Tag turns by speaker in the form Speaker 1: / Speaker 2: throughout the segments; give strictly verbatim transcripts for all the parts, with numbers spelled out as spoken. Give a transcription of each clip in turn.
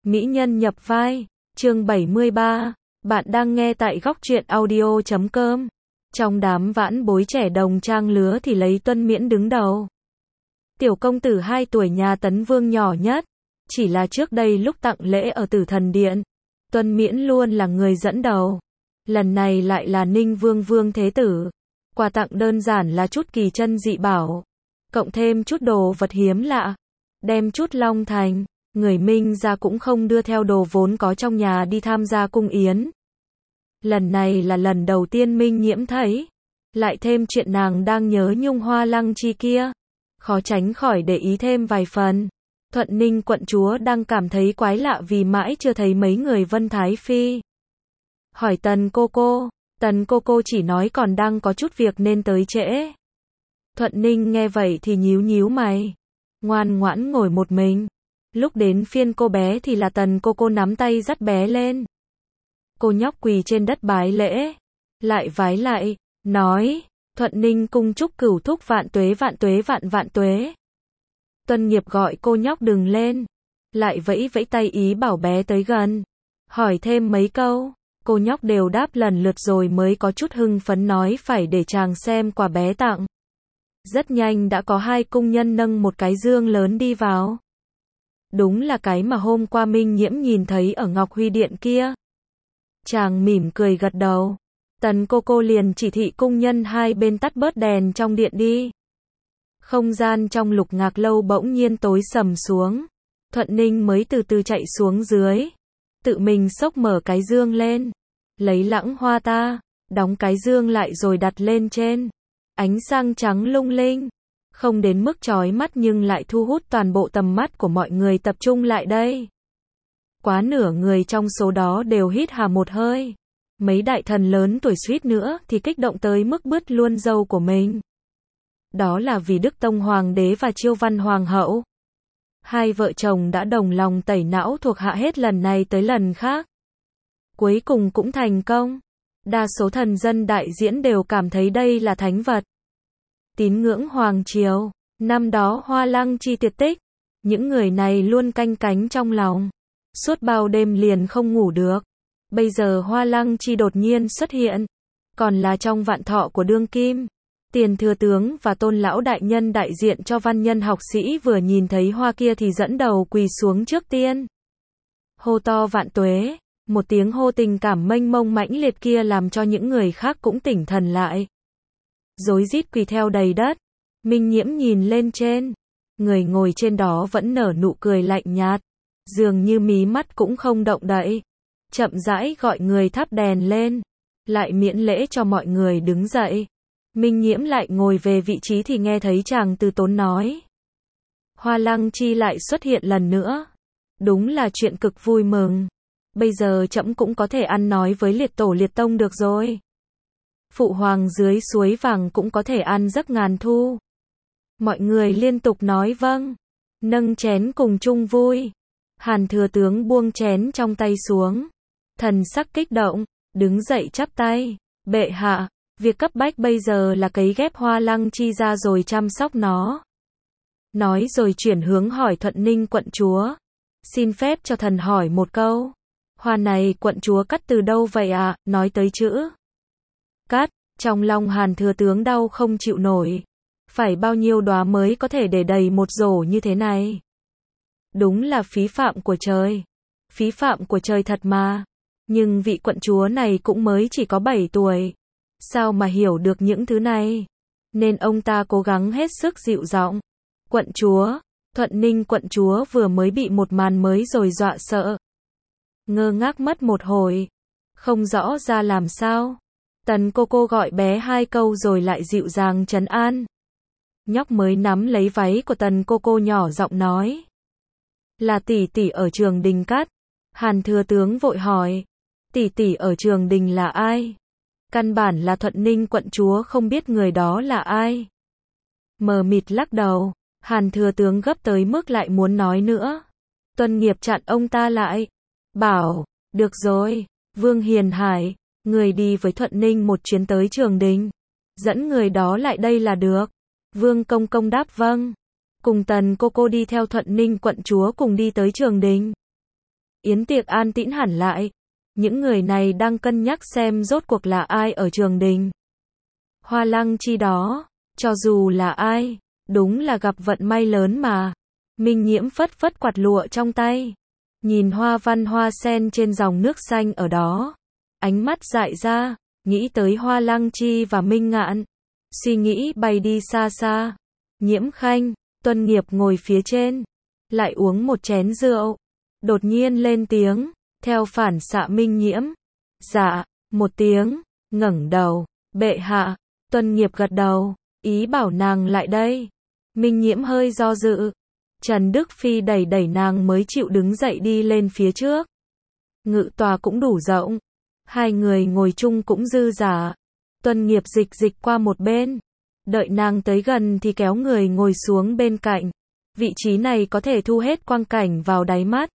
Speaker 1: Mỹ nhân nhập vai, chương bảy mươi ba. Bạn đang nghe tại góc truyện audio chấm com. Trong đám vãn bối trẻ đồng trang lứa thì lấy Tuân Miễn đứng đầu. Tiểu công tử hai tuổi nhà Tấn Vương nhỏ nhất. Chỉ là trước đây lúc tặng lễ ở Tử Thần Điện, Tuân Miễn luôn là người dẫn đầu. Lần này lại là Ninh Vương Vương Thế Tử. Quà tặng đơn giản là chút kỳ chân dị bảo, cộng thêm chút đồ vật hiếm lạ, đem chút long thành, người Minh ra cũng không đưa theo đồ vốn có trong nhà đi tham gia cung yến. Lần này là lần đầu tiên Minh Nhiễm thấy, lại thêm chuyện nàng đang nhớ nhung Hoa Lăng Chi kia, khó tránh khỏi để ý thêm vài phần. Thuận Ninh quận chúa đang cảm thấy quái lạ vì mãi chưa thấy mấy người Vân Thái Phi. Hỏi Tần cô cô, Tần cô cô chỉ nói còn đang có chút việc nên tới trễ. Thuận Ninh nghe vậy thì nhíu nhíu mày, ngoan ngoãn ngồi một mình. Lúc đến phiên cô bé thì là Tần cô cô nắm tay dắt bé lên. Cô nhóc quỳ trên đất bái lễ, lại vái lại, nói, Thuận Ninh cung chúc cửu thúc vạn tuế vạn tuế vạn vạn tuế. Tuân Nghiệp gọi cô nhóc đừng lên, lại vẫy vẫy tay ý bảo bé tới gần, hỏi thêm mấy câu. Cô nhóc đều đáp lần lượt rồi mới có chút hưng phấn nói phải để chàng xem quà bé tặng. Rất nhanh đã có hai cung nhân nâng một cái dương lớn đi vào. Đúng là cái mà hôm qua Minh Nhiễm nhìn thấy ở Ngọc Huy Điện kia. Chàng mỉm cười gật đầu. Tần cô cô liền chỉ thị cung nhân hai bên tắt bớt đèn trong điện đi. Không gian trong Lục Ngạc lâu bỗng nhiên tối sầm xuống. Thuận Ninh mới từ từ chạy xuống dưới, tự mình xốc mở cái dương lên, lấy lẵng hoa ta, đóng cái dương lại rồi đặt lên trên. Ánh sáng trắng lung linh, không đến mức chói mắt nhưng lại thu hút toàn bộ tầm mắt của mọi người tập trung lại đây. Quá nửa người trong số đó đều hít hà một hơi. Mấy đại thần lớn tuổi suýt nữa thì kích động tới mức bứt luôn râu của mình. Đó là vì Đức Tông Hoàng đế và Chiêu Văn Hoàng hậu. Hai vợ chồng đã đồng lòng tẩy não thuộc hạ hết lần này tới lần khác. Cuối cùng cũng thành công. Đa số thần dân đại diễn đều cảm thấy đây là thánh vật. Tín ngưỡng Hoàng Triều. Năm đó Hoa Lăng Chi tuyệt tích, những người này luôn canh cánh trong lòng. Suốt bao đêm liền không ngủ được. Bây giờ Hoa Lăng Chi đột nhiên xuất hiện, còn là trong vạn thọ của đương kim. Tiền thừa tướng và Tôn lão đại nhân đại diện cho văn nhân học sĩ vừa nhìn thấy hoa kia thì dẫn đầu quỳ xuống trước tiên. Hô to vạn tuế, một tiếng hô tình cảm mênh mông mãnh liệt kia làm cho những người khác cũng tỉnh thần lại. Rối rít quỳ theo đầy đất. Minh Nhiễm nhìn lên trên, người ngồi trên đó vẫn nở nụ cười lạnh nhạt, dường như mí mắt cũng không động đậy. Chậm rãi gọi người thắp đèn lên, lại miễn lễ cho mọi người đứng dậy. Minh Nhiễm lại ngồi về vị trí thì nghe thấy chàng từ tốn nói. Hoa Lăng Chi lại xuất hiện lần nữa. Đúng là chuyện cực vui mừng. Bây giờ trẫm cũng có thể ăn nói với liệt tổ liệt tông được rồi. Phụ hoàng dưới suối vàng cũng có thể ăn giấc ngàn thu. Mọi người liên tục nói vâng, nâng chén cùng chung vui. Hàn thừa tướng buông chén trong tay xuống, thần sắc kích động, đứng dậy chắp tay. Bệ hạ, việc cấp bách bây giờ là cấy ghép Hoa Lăng Chi ra rồi chăm sóc nó. Nói rồi chuyển hướng hỏi Thuận Ninh quận chúa. Xin phép cho thần hỏi một câu. Hoa này quận chúa cắt từ đâu vậy ạ? À? Nói tới chữ cắt, trong lòng Hàn thừa tướng đau không chịu nổi. Phải bao nhiêu đóa mới có thể để đầy một rổ như thế này? Đúng là phí phạm của trời. Phí phạm của trời thật mà. Nhưng vị quận chúa này cũng mới chỉ có bảy tuổi. Sao mà hiểu được những thứ này? Nên ông ta cố gắng hết sức dịu giọng. Quận chúa, Thuận Ninh quận chúa vừa mới bị một màn mới rồi dọa sợ. Ngơ ngác mất một hồi, không rõ ra làm sao. Tần cô cô gọi bé hai câu rồi lại dịu dàng trấn an. Nhóc mới nắm lấy váy của tần cô cô nhỏ giọng nói. Là tỷ tỷ ở Trường Đình cắt. Hàn thừa tướng vội hỏi. Tỷ tỷ ở Trường Đình là ai? Căn bản là Thuận Ninh quận chúa không biết người đó là ai. Mờ mịt lắc đầu. Hàn thừa tướng gấp tới mức lại muốn nói nữa. Tuân Nghiệp chặn ông ta lại. Bảo, được rồi, Vương Hiền Hải, người đi với Thuận Ninh một chuyến tới Trường Đình. Dẫn người đó lại đây là được. Vương Công Công đáp vâng. Cùng Tần cô cô đi theo Thuận Ninh quận chúa cùng đi tới Trường Đình. Yến tiệc an tĩnh hẳn lại. Những người này đang cân nhắc xem rốt cuộc là ai ở Trường Đình. Hoa Lăng Chi đó, cho dù là ai, đúng là gặp vận may lớn mà. Minh Nhiễm phất phất quạt lụa trong tay, nhìn hoa văn hoa sen trên dòng nước xanh ở đó, ánh mắt dại ra, nghĩ tới Hoa Lăng Chi và Minh Ngạn, suy nghĩ bay đi xa xa. Nhiễm Khanh, Tuân Nghiệp ngồi phía trên, lại uống một chén rượu, đột nhiên lên tiếng, theo phản xạ Minh Nhiễm, dạ, một tiếng, ngẩng đầu, bệ hạ. Tuân Nghiệp gật đầu, ý bảo nàng lại đây. Minh Nhiễm hơi do dự. Trần Đức Phi đẩy đẩy nàng mới chịu đứng dậy đi lên phía trước. Ngự tòa cũng đủ rộng, hai người ngồi chung cũng dư dả. Tuân Nghiệp dịch dịch qua một bên, đợi nàng tới gần thì kéo người ngồi xuống bên cạnh. Vị trí này có thể thu hết quang cảnh vào đáy mắt,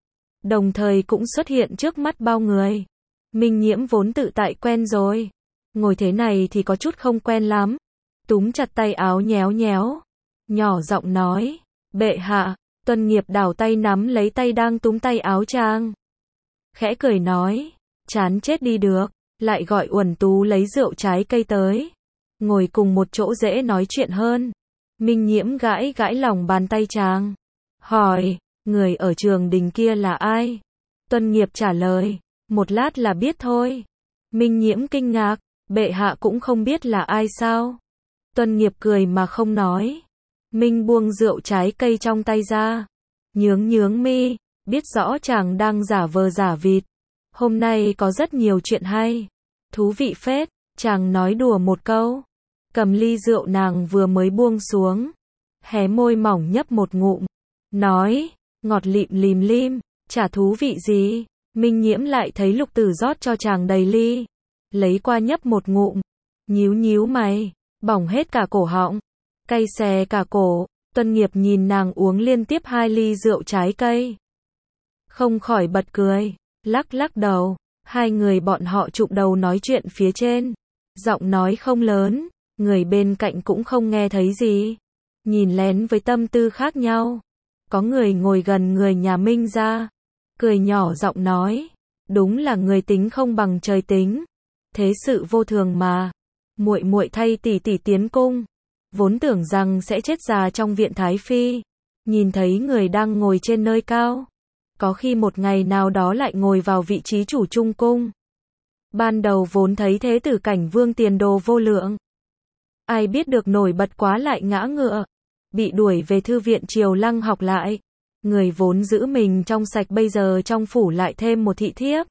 Speaker 1: đồng thời cũng xuất hiện trước mắt bao người. Minh Nhiễm vốn tự tại quen rồi, ngồi thế này thì có chút không quen lắm. Túm chặt tay áo nhéo nhéo, nhỏ giọng nói, bệ hạ. Tuân Nghiệp đảo tay nắm lấy tay đang túm tay áo chàng, khẽ cười nói, chán chết đi được, lại gọi Uẩn Tú lấy rượu trái cây tới, ngồi cùng một chỗ dễ nói chuyện hơn. Minh Nhiễm gãi gãi lòng bàn tay chàng, hỏi, người ở Trường Đình kia là ai? Tuân Nghiệp trả lời, một lát là biết thôi. Minh Nhiễm kinh ngạc, bệ hạ cũng không biết là ai sao? Tuân Nghiệp cười mà không nói. Minh buông rượu trái cây trong tay ra, nhướng nhướng mi, biết rõ chàng đang giả vờ giả vịt. Hôm nay có rất nhiều chuyện hay, thú vị phết. Chàng nói đùa một câu, cầm ly rượu nàng vừa mới buông xuống, hé môi mỏng nhấp một ngụm, nói, ngọt lịm lìm lim, chả thú vị gì. Minh Nhiễm lại thấy Lục Tử rót cho chàng đầy ly, lấy qua nhấp một ngụm, nhíu nhíu mày, bỏng hết cả cổ họng, cay xè cả cổ. Tuân Nghiệp nhìn nàng uống liên tiếp hai ly rượu trái cây, không khỏi bật cười, lắc lắc đầu. Hai người bọn họ chụm đầu nói chuyện phía trên, giọng nói không lớn, người bên cạnh cũng không nghe thấy gì, nhìn lén với tâm tư khác nhau. Có người ngồi gần người nhà Minh ra, cười nhỏ giọng nói, đúng là người tính không bằng trời tính, thế sự vô thường mà. Muội muội thay tỷ tỷ tiến cung, vốn tưởng rằng sẽ chết già trong viện Thái Phi, nhìn thấy người đang ngồi trên nơi cao, có khi một ngày nào đó lại ngồi vào vị trí chủ trung cung. Ban đầu vốn thấy thế tử Cảnh Vương tiền đồ vô lượng, ai biết được nổi bật quá lại ngã ngựa, bị đuổi về thư viện Triều Lăng học lại. Người vốn giữ mình trong sạch bây giờ trong phủ lại thêm một thị thiếp,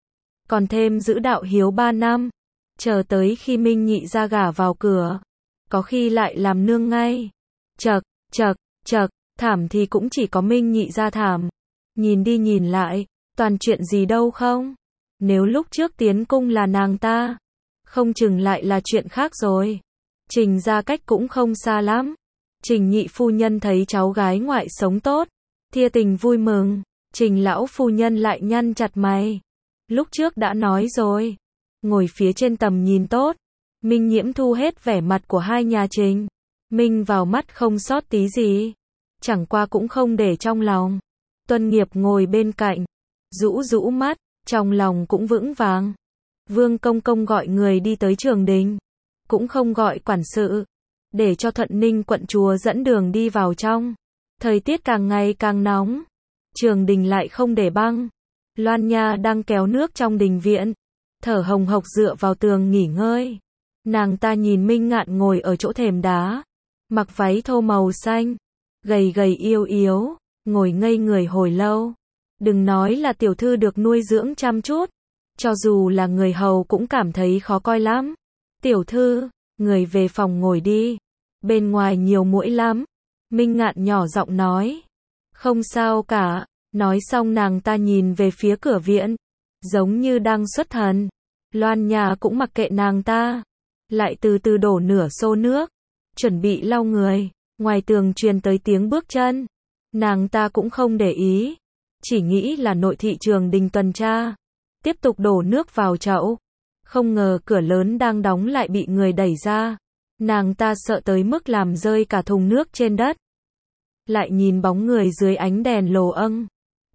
Speaker 1: còn thêm giữ đạo hiếu ba năm, chờ tới khi Minh nhị ra gả vào cửa, có khi lại làm nương ngay. Chậc, chậc, chậc, thảm thì cũng chỉ có Minh nhị ra thảm. Nhìn đi nhìn lại, toàn chuyện gì đâu không? Nếu lúc trước tiến cung là nàng ta, không chừng lại là chuyện khác rồi. Trình ra cách cũng không xa lắm. Trình nhị phu nhân thấy cháu gái ngoại sống tốt, thia tình vui mừng. Trình lão phu nhân lại nhăn chặt mày. Lúc trước đã nói rồi, ngồi phía trên tầm nhìn tốt. Minh Nhiễm thu hết vẻ mặt của hai nhà Trình Minh vào mắt không sót tí gì, chẳng qua cũng không để trong lòng. Tuân Nghiệp ngồi bên cạnh, rũ rũ mắt, trong lòng cũng vững vàng. Vương công công gọi người đi tới Trường Đình, cũng không gọi quản sự, để cho Thuận Ninh quận chúa dẫn đường đi vào trong. Thời tiết càng ngày càng nóng, Trường Đình lại không để băng. Loan Nha đang kéo nước trong đình viện, thở hồng hộc dựa vào tường nghỉ ngơi. Nàng ta nhìn Minh Ngạn ngồi ở chỗ thềm đá, mặc váy thô màu xanh, gầy gầy yếu yếu, ngồi ngây người hồi lâu. Đừng nói là tiểu thư được nuôi dưỡng chăm chút, cho dù là người hầu cũng cảm thấy khó coi lắm. Tiểu thư, người về phòng ngồi đi, bên ngoài nhiều muỗi lắm. Minh Ngạn nhỏ giọng nói. Không sao cả. Nói xong nàng ta nhìn về phía cửa viện, giống như đang xuất thần. Loan Nha cũng mặc kệ nàng ta, lại từ từ đổ nửa xô nước, chuẩn bị lau người. Ngoài tường truyền tới tiếng bước chân, nàng ta cũng không để ý, chỉ nghĩ là nội thị Trường Đình tuần tra, tiếp tục đổ nước vào chậu. Không ngờ cửa lớn đang đóng lại bị người đẩy ra, nàng ta sợ tới mức làm rơi cả thùng nước trên đất. Lại nhìn bóng người dưới ánh đèn lồ âng,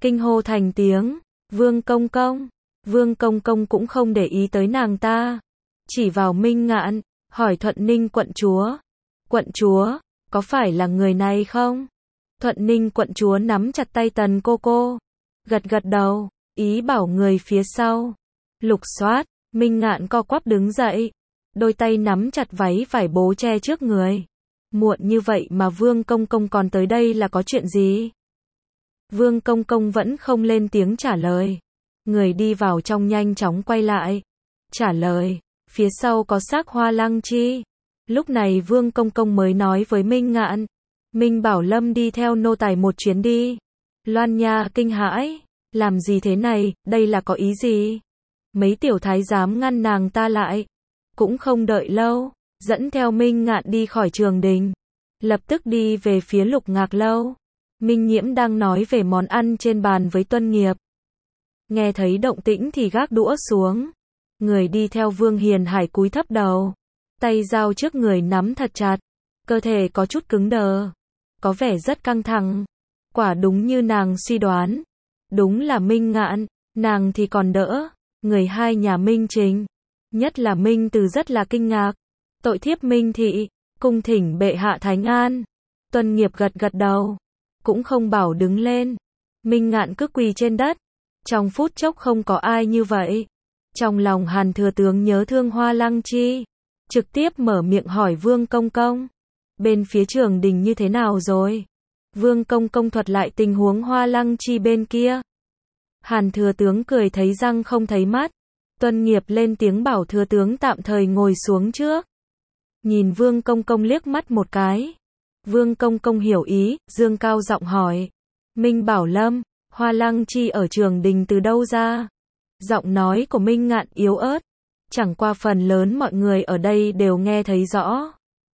Speaker 1: kinh hô thành tiếng, Vương công công. Vương công công cũng không để ý tới nàng ta, chỉ vào Minh Ngạn, hỏi Thuận Ninh quận chúa. Quận chúa, có phải là người này không? Thuận Ninh quận chúa nắm chặt tay Tần cô cô, gật gật đầu, ý bảo người phía sau. Lục soát, Minh Ngạn co quắp đứng dậy, đôi tay nắm chặt váy vải bố che trước người. Muộn như vậy mà Vương công công còn tới đây là có chuyện gì? Vương công công vẫn không lên tiếng trả lời. Người đi vào trong nhanh chóng quay lại, trả lời, phía sau có xác Hoa Lăng Chi. Lúc này Vương công công mới nói với Minh Ngạn, Minh Bảo Lâm đi theo nô tài một chuyến đi. Loan Nha kinh hãi, làm gì thế này, đây là có ý gì? Mấy tiểu thái giám ngăn nàng ta lại, cũng không đợi lâu, dẫn theo Minh Ngạn đi khỏi trường đình, lập tức đi về phía Lục Ngạc lâu. Minh Nhiễm đang nói về món ăn trên bàn với Tuân Nghiệp. Nghe thấy động tĩnh thì gác đũa xuống. Người đi theo Vương Hiền Hải cúi thấp đầu, tay dao trước người nắm thật chặt, cơ thể có chút cứng đờ, có vẻ rất căng thẳng. Quả đúng như nàng suy đoán, đúng là Minh Ngạn, nàng thì còn đỡ, người hai nhà Minh Trình, nhất là Minh Từ rất là kinh ngạc. Tội thiếp Minh thị, cung thỉnh bệ hạ thánh an. Tuân Nghiệp gật gật đầu, cũng không bảo đứng lên. Minh Ngạn cứ quỳ trên đất. Trong phút chốc không có ai như vậy. Trong lòng Hàn thừa tướng nhớ thương Hoa Lăng Chi, trực tiếp mở miệng hỏi Vương công công, bên phía trường đình như thế nào rồi? Vương công công thuật lại tình huống Hoa Lăng Chi bên kia. Hàn thừa tướng cười thấy răng không thấy mắt. Tuân Nghiệp lên tiếng bảo thừa tướng tạm thời ngồi xuống trước. Nhìn Vương công công liếc mắt một cái. Vương công công hiểu ý, dương cao giọng hỏi, Minh Bảo Lâm, Hoa Lăng Chi ở trường đình từ đâu ra? Giọng nói của Minh Ngạn yếu ớt, chẳng qua phần lớn mọi người ở đây đều nghe thấy rõ.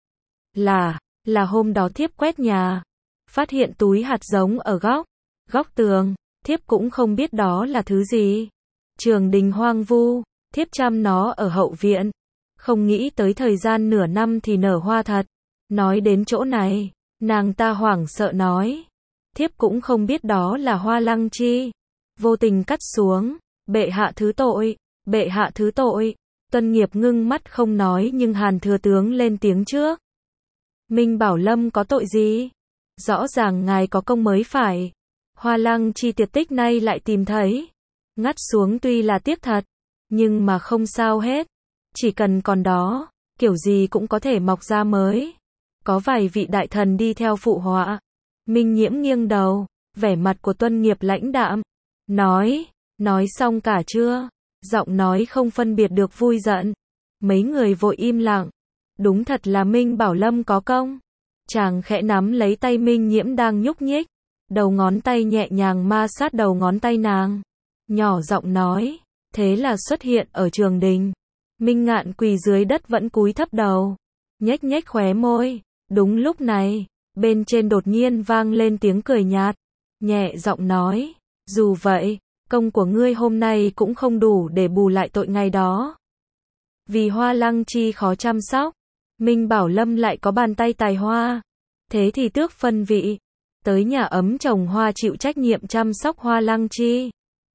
Speaker 1: Là, là hôm đó thiếp quét nhà, phát hiện túi hạt giống ở góc, góc tường, thiếp cũng không biết đó là thứ gì. Trường đình hoang vu, thiếp chăm nó ở hậu viện, không nghĩ tới thời gian nửa năm thì nở hoa thật. Nói đến chỗ này, nàng ta hoảng sợ nói, thiếp cũng không biết đó là Hoa Lăng Chi. Vô tình cắt xuống, bệ hạ thứ tội, bệ hạ thứ tội. Tuân Nghiệp ngưng mắt không nói nhưng Hàn thừa tướng lên tiếng trước. Minh Bảo Lâm có tội gì? Rõ ràng ngài có công mới phải. Hoa Lăng Chi tuyệt tích nay lại tìm thấy. Ngắt xuống tuy là tiếc thật, nhưng mà không sao hết. Chỉ cần còn đó, kiểu gì cũng có thể mọc ra mới. Có vài vị đại thần đi theo phụ họa. Minh Nhiễm nghiêng đầu, vẻ mặt của Tuân Nghiệp lãnh đạm. Nói, nói xong cả chưa? Giọng nói không phân biệt được vui giận. Mấy người vội im lặng. Đúng thật là Minh Bảo Lâm có công. Chàng khẽ nắm lấy tay Minh Nhiễm đang nhúc nhích. Đầu ngón tay nhẹ nhàng ma sát đầu ngón tay nàng. Nhỏ giọng nói, thế là xuất hiện ở trường đình. Minh Ngạn quỳ dưới đất vẫn cúi thấp đầu, nhếch nhếch khóe môi. Đúng lúc này, bên trên đột nhiên vang lên tiếng cười nhạt, nhẹ giọng nói, dù vậy, công của ngươi hôm nay cũng không đủ để bù lại tội ngày đó. Vì Hoa Lăng Chi khó chăm sóc, Minh Bảo Lâm lại có bàn tay tài hoa, thế thì tước phân vị, tới nhà ấm trồng hoa chịu trách nhiệm chăm sóc Hoa Lăng Chi.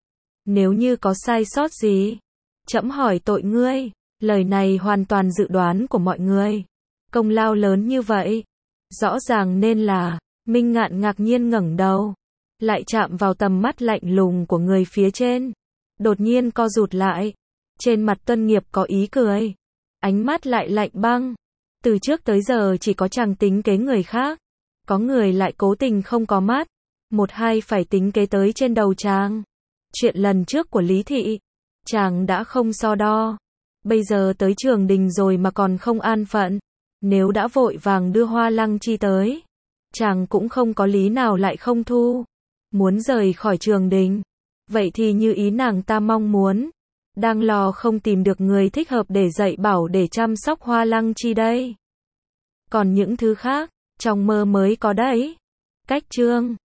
Speaker 1: Nếu như có sai sót gì, trẫm hỏi tội ngươi. Lời này hoàn toàn dự đoán của mọi người. Công lao lớn như vậy, rõ ràng nên là, Minh Ngạn ngạc nhiên ngẩng đầu, lại chạm vào tầm mắt lạnh lùng của người phía trên. Đột nhiên co rụt lại, trên mặt Tuân Nghiệp có ý cười, ánh mắt lại lạnh băng. Từ trước tới giờ chỉ có chàng tính kế người khác, có người lại cố tình không có mắt, một hai phải tính kế tới trên đầu chàng. Chuyện lần trước của Lý Thị, chàng đã không so đo. Bây giờ tới trường đình rồi mà còn không an phận. Nếu đã vội vàng đưa Hoa Lăng Chi tới, chàng cũng không có lý nào lại không thu. Muốn rời khỏi trường đình, vậy thì như ý nàng ta mong muốn. Đang lo không tìm được người thích hợp để dạy bảo để chăm sóc Hoa Lăng Chi đây. Còn những thứ khác, trong mơ mới có đấy. Cách chương